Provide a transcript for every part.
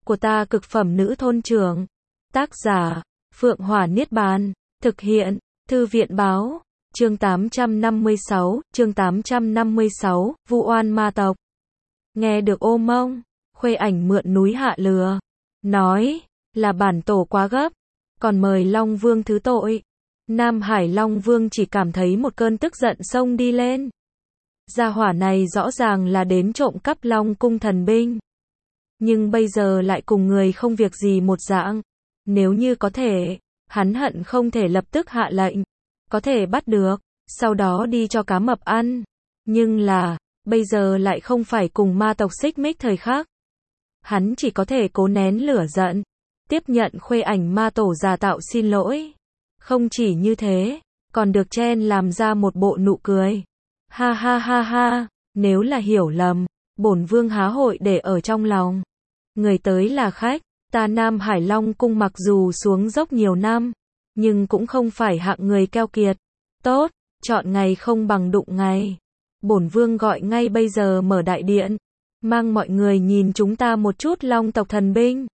của ta cực phẩm nữ thôn trưởng. Tác giả, Phượng Hỏa Niết Bàn. Thực hiện, Thư viện báo. Chương 856, Vu oan ma tộc. Nghe được Ô Mông, Khuê Ảnh mượn núi hạ lừa. Nói, là bản tổ quá gấp, còn mời Long Vương thứ tội. Nam Hải Long Vương chỉ cảm thấy một cơn tức giận xông đi lên. Gia hỏa này rõ ràng là đến trộm cắp Long cung thần binh. Nhưng bây giờ lại cùng người không việc gì một dạng. Nếu như có thể, hắn hận không thể lập tức hạ lệnh. Có thể bắt được, sau đó đi cho cá mập ăn. Nhưng là, bây giờ lại không phải cùng ma tộc xích mích thời khắc. Hắn chỉ có thể cố nén lửa giận. Tiếp nhận Khuê Ảnh ma tổ giả tạo xin lỗi. Không chỉ như thế, còn được chen làm ra một bộ nụ cười. Ha ha ha ha, nếu là hiểu lầm, bổn vương há hội để ở trong lòng. Người tới là khách, ta Nam Hải Long cung mặc dù xuống dốc nhiều năm, nhưng cũng không phải hạng người keo kiệt. Tốt, chọn ngày không bằng đụng ngày. Bổn vương gọi ngay bây giờ mở đại điện, mang mọi người nhìn chúng ta một chút Long tộc thần binh.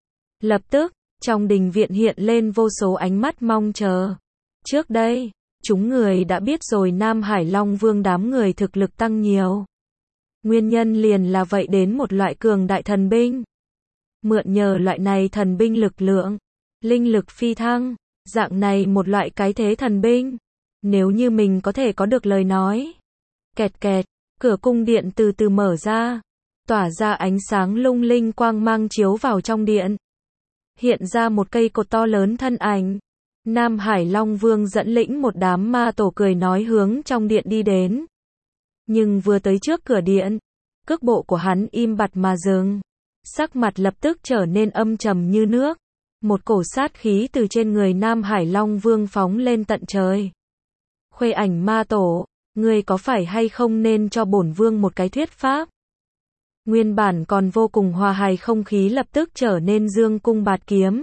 Lập tức, trong đình viện hiện lên vô số ánh mắt mong chờ. Trước đây, chúng người đã biết rồi Nam Hải Long Vương đám người thực lực tăng nhiều. Nguyên nhân liền là vậy đến một loại cường đại thần binh. Mượn nhờ loại này thần binh lực lượng, linh lực phi thăng, dạng này một loại cái thế thần binh. Nếu như mình có thể có được lời nói. Kẹt kẹt, cửa cung điện từ từ mở ra, tỏa ra ánh sáng lung linh quang mang chiếu vào trong điện. Hiện ra một cây cột to lớn thân ảnh. Nam Hải Long Vương dẫn lĩnh một đám ma tổ cười nói hướng trong điện đi đến. Nhưng vừa tới trước cửa điện, cước bộ của hắn im bặt mà dừng. Sắc mặt lập tức trở nên âm trầm như nước. Một cổ sát khí từ trên người Nam Hải Long Vương phóng lên tận trời. Khuê Ảnh ma tổ, ngươi có phải hay không nên cho bổn vương một cái thuyết pháp? Nguyên bản còn vô cùng hòa hài không khí lập tức trở nên dương cung bạt kiếm.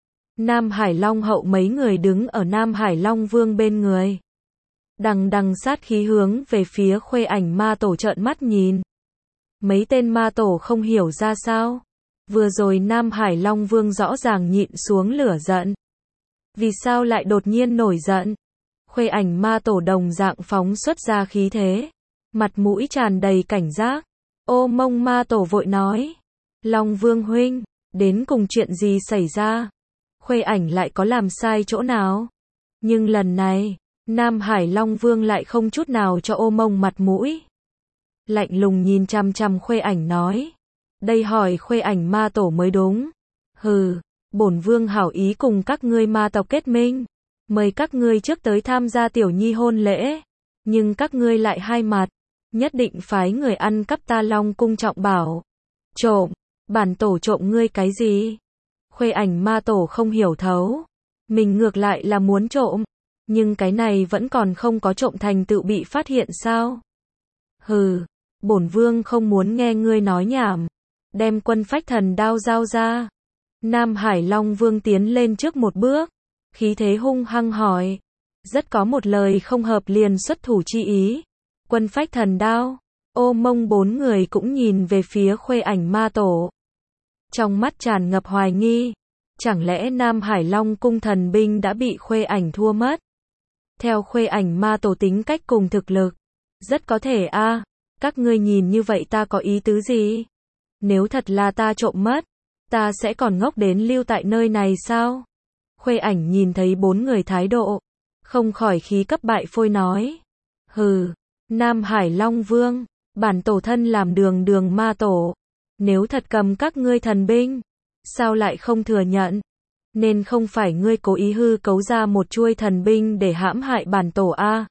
Nam Hải Long hậu mấy người đứng ở Nam Hải Long Vương bên người. Đằng đằng sát khí hướng về phía Khuê Ảnh ma tổ trợn mắt nhìn. Mấy tên ma tổ không hiểu ra sao. Vừa rồi Nam Hải Long Vương rõ ràng nhịn xuống lửa giận. Vì sao lại đột nhiên nổi giận? Khuê Ảnh ma tổ đồng dạng phóng xuất ra khí thế. Mặt mũi tràn đầy cảnh giác. Ô Mông ma tổ vội nói. Long Vương huynh, đến cùng chuyện gì xảy ra? Khuê Ảnh lại có làm sai chỗ nào? Nhưng lần này, Nam Hải Long Vương lại không chút nào cho Ô Mông mặt mũi. Lạnh lùng nhìn chằm chằm Khuê Ảnh nói. Đây hỏi Khuê Ảnh ma tổ mới đúng. Hừ, bổn vương hảo ý cùng các ngươi ma tộc kết minh. Mời các ngươi trước tới tham gia tiểu nhi hôn lễ. Nhưng các ngươi lại hai mặt. Nhất định phái người ăn cắp ta Long cung trọng bảo. Trộm, bản tổ trộm ngươi cái gì? Khuê Ảnh ma tổ không hiểu thấu. Mình ngược lại là muốn trộm. Nhưng cái này vẫn còn không có trộm thành tựu bị phát hiện sao? Hừ, bổn vương không muốn nghe ngươi nói nhảm. Đem Quân Phách Thần đao giao ra. Nam Hải Long Vương tiến lên trước một bước. Khí thế hung hăng hỏi. Rất có một lời không hợp liền xuất thủ chi ý. Quân Phách Thần đao. Ô Mông bốn người cũng nhìn về phía Khuê Ảnh ma tổ. Trong mắt tràn ngập hoài nghi. Chẳng lẽ Nam Hải Long cung thần binh đã bị Khuê Ảnh thua mất? Theo Khuê Ảnh ma tổ tính cách cùng thực lực. Rất có thể a. Các ngươi nhìn như vậy ta có ý tứ gì? Nếu thật là ta trộm mất, ta sẽ còn ngốc đến lưu tại nơi này sao? Khuê Ảnh nhìn thấy bốn người thái độ, không khỏi khí cấp bại phôi nói. Hừ, Nam Hải Long Vương, bản tổ thân làm đường đường ma tổ. Nếu thật cầm các ngươi thần binh, sao lại không thừa nhận? Nên không phải ngươi cố ý hư cấu ra một chuôi thần binh để hãm hại bản tổ a?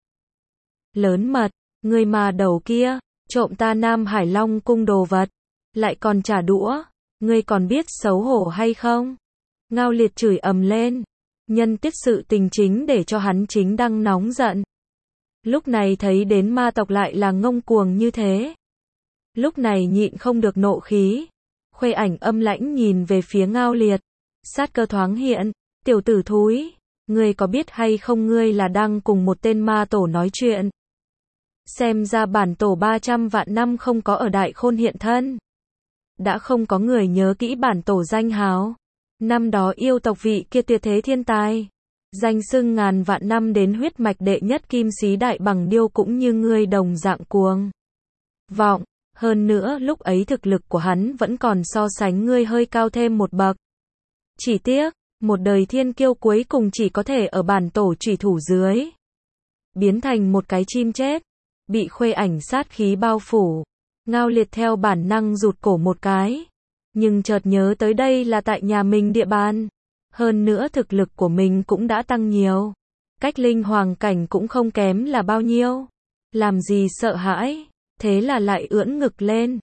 Lớn mật, ngươi mà đầu kia, trộm ta Nam Hải Long cung đồ vật, lại còn trả đũa, ngươi còn biết xấu hổ hay không? Ngao Liệt chửi ầm lên, nhân tiết sự tình chính để cho hắn chính đang nóng giận. Lúc này thấy đến ma tộc lại là ngông cuồng như thế. Lúc này nhịn không được nộ khí. Khuê Ảnh âm lãnh nhìn về phía Ngao Liệt. Sát cơ thoáng hiện, tiểu tử thúi, ngươi có biết hay không ngươi là đang cùng một tên ma tổ nói chuyện. Xem ra bản tổ 300 vạn năm không có ở Đại Khôn hiện thân. đã không có người nhớ kỹ bản tổ danh hào. Năm đó yêu tộc vị kia tuyệt thế thiên tài, danh xưng ngàn vạn năm đến huyết mạch đệ nhất kim sĩ đại bằng điêu cũng như ngươi đồng dạng cuồng vọng. Hơn nữa lúc ấy thực lực của hắn vẫn còn so sánh ngươi hơi cao thêm một bậc. Chỉ tiếc, một đời thiên kiêu cuối cùng chỉ có thể ở bản tổ chủy thủ dưới biến thành một cái chim chết, bị Khuê Ảnh sát khí bao phủ. Ngao Liệt theo bản năng rụt cổ một cái, nhưng chợt nhớ tới đây là tại nhà mình địa bàn, hơn nữa thực lực của mình cũng đã tăng nhiều, cách linh hoàng cảnh cũng không kém là bao nhiêu, làm gì sợ hãi, thế là lại ưỡn ngực lên.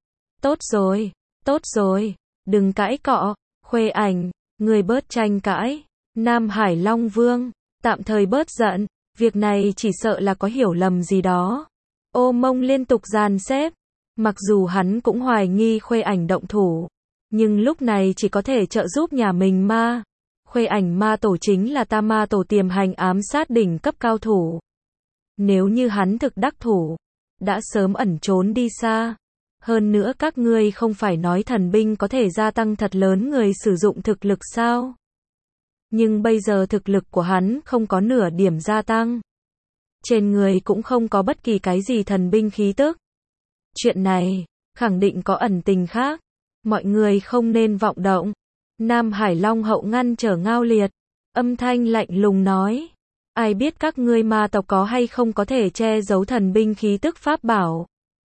Tốt rồi, đừng cãi cọ, Khuê Ảnh, người bớt tranh cãi. Nam Hải Long Vương tạm thời bớt giận, việc này chỉ sợ là có hiểu lầm gì đó. Ô Mông liên tục dàn xếp, mặc dù hắn cũng hoài nghi Khuê Ảnh động thủ, nhưng lúc này chỉ có thể trợ giúp nhà mình ma. Khuê Ảnh ma tổ chính là ta ma tổ tiềm hành ám sát đỉnh cấp cao thủ. Nếu như hắn thực đắc thủ, đã sớm ẩn trốn đi xa. Hơn nữa các ngươi không phải nói thần binh có thể gia tăng thật lớn người sử dụng thực lực sao? Nhưng bây giờ thực lực của hắn không có nửa điểm gia tăng. Trên người cũng không có bất kỳ cái gì thần binh khí tức. Chuyện này, khẳng định có ẩn tình khác. Mọi người không nên vọng động. Nam Hải Long hậu ngăn trở Ngao Liệt. Âm thanh lạnh lùng nói. Ai biết các ngươi ma tộc có hay không có thể che giấu thần binh khí tức pháp bảo.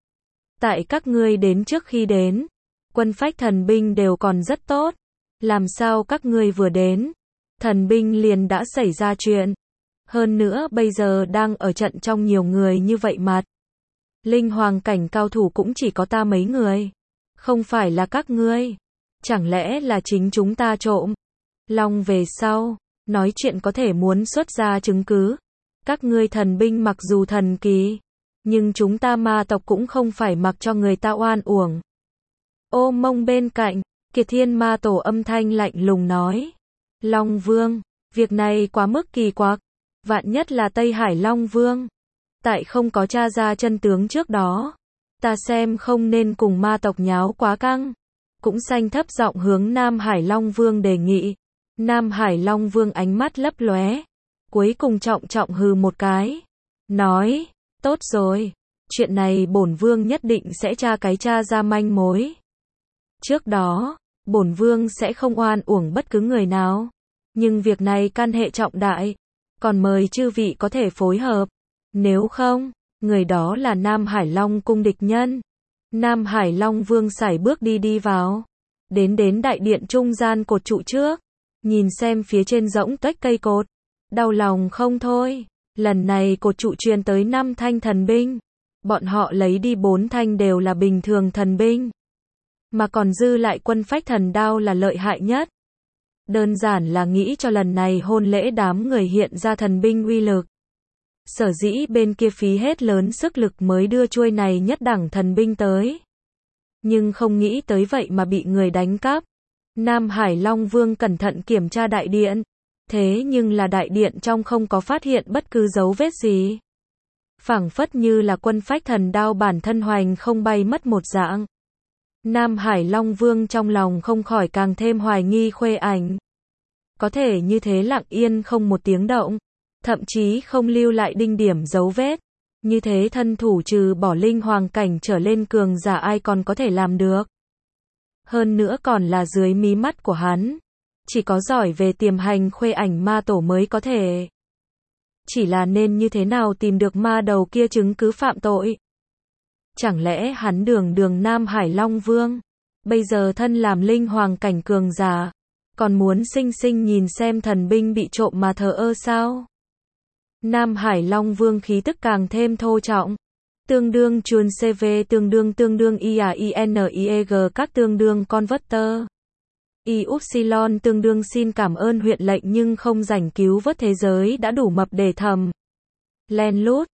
Tại các ngươi đến trước khi đến, quân phách thần binh đều còn rất tốt. Làm sao các ngươi vừa đến, thần binh liền đã xảy ra chuyện. Hơn nữa bây giờ đang ở trận trong nhiều người như vậy mặt. Linh hoàng cảnh cao thủ cũng chỉ có ta mấy người. Không phải là các ngươi. Chẳng lẽ là chính chúng ta trộm? Long về sau, nói chuyện có thể muốn xuất ra chứng cứ. Các ngươi thần binh mặc dù thần kỳ, nhưng chúng ta ma tộc cũng không phải mặc cho người ta oan uổng. Ô Mông bên cạnh, Kiệt Thiên ma tổ âm thanh lạnh lùng nói. Long Vương, việc này quá mức kỳ quặc. Vạn nhất là Tây Hải Long Vương. Tại không có tra ra chân tướng trước đó, ta xem không nên cùng ma tộc nháo quá căng. Cũng xanh thấp giọng hướng Nam Hải Long Vương đề nghị. Nam Hải Long Vương ánh mắt lấp lóe, cuối cùng trọng trọng hừ một cái, nói, tốt rồi, chuyện này bổn vương nhất định sẽ tra ra manh mối. Trước đó, bổn vương sẽ không oan uổng bất cứ người nào, nhưng việc này can hệ trọng đại, còn mời chư vị có thể phối hợp, nếu không, người đó là Nam Hải Long cung địch nhân. Nam Hải Long Vương sải bước đi vào, đến đại điện trung gian cột trụ trước, nhìn xem phía trên rỗng tuếch cây cột, đau lòng không thôi. Lần này cột trụ truyền tới 5 thanh thần binh, bọn họ lấy đi 4 thanh đều là bình thường thần binh, mà còn dư lại quân phách thần đao là lợi hại nhất. Đơn giản là nghĩ cho lần này hôn lễ đám người hiện ra thần binh uy lực. Sở dĩ bên kia phí hết lớn sức lực mới đưa chuôi này nhất đẳng thần binh tới. Nhưng không nghĩ tới vậy mà bị người đánh cắp. Nam Hải Long Vương cẩn thận kiểm tra đại điện. Thế nhưng là đại điện trong không có phát hiện bất cứ dấu vết gì. Phảng phất như là quân phách thần đao bản thân hoành không bay mất một dạng. Nam Hải Long Vương trong lòng không khỏi càng thêm hoài nghi Khuê Ảnh. Có thể như thế lặng yên không một tiếng động, thậm chí không lưu lại đinh điểm dấu vết. Như thế thân thủ trừ bỏ linh hoàng cảnh trở lên cường giả ai còn có thể làm được. Hơn nữa còn là dưới mí mắt của hắn. Chỉ có giỏi về tiềm hành Khuê Ảnh ma tổ mới có thể. Chỉ là nên như thế nào tìm được ma đầu kia chứng cứ phạm tội? Chẳng lẽ hắn đường Nam Hải Long Vương, bây giờ thân làm linh hoàng cảnh cường giả, còn muốn sinh nhìn xem thần binh bị trộm mà thờ ơ sao? Nam Hải Long Vương khí tức càng thêm thô trọng. Tương đương chuồn CV tương đương IAINIEG các tương đương converter. Yupsilon tương đương xin cảm ơn huyện lệnh nhưng không rảnh cứu vớt thế giới đã đủ mập để thầm. Len lút,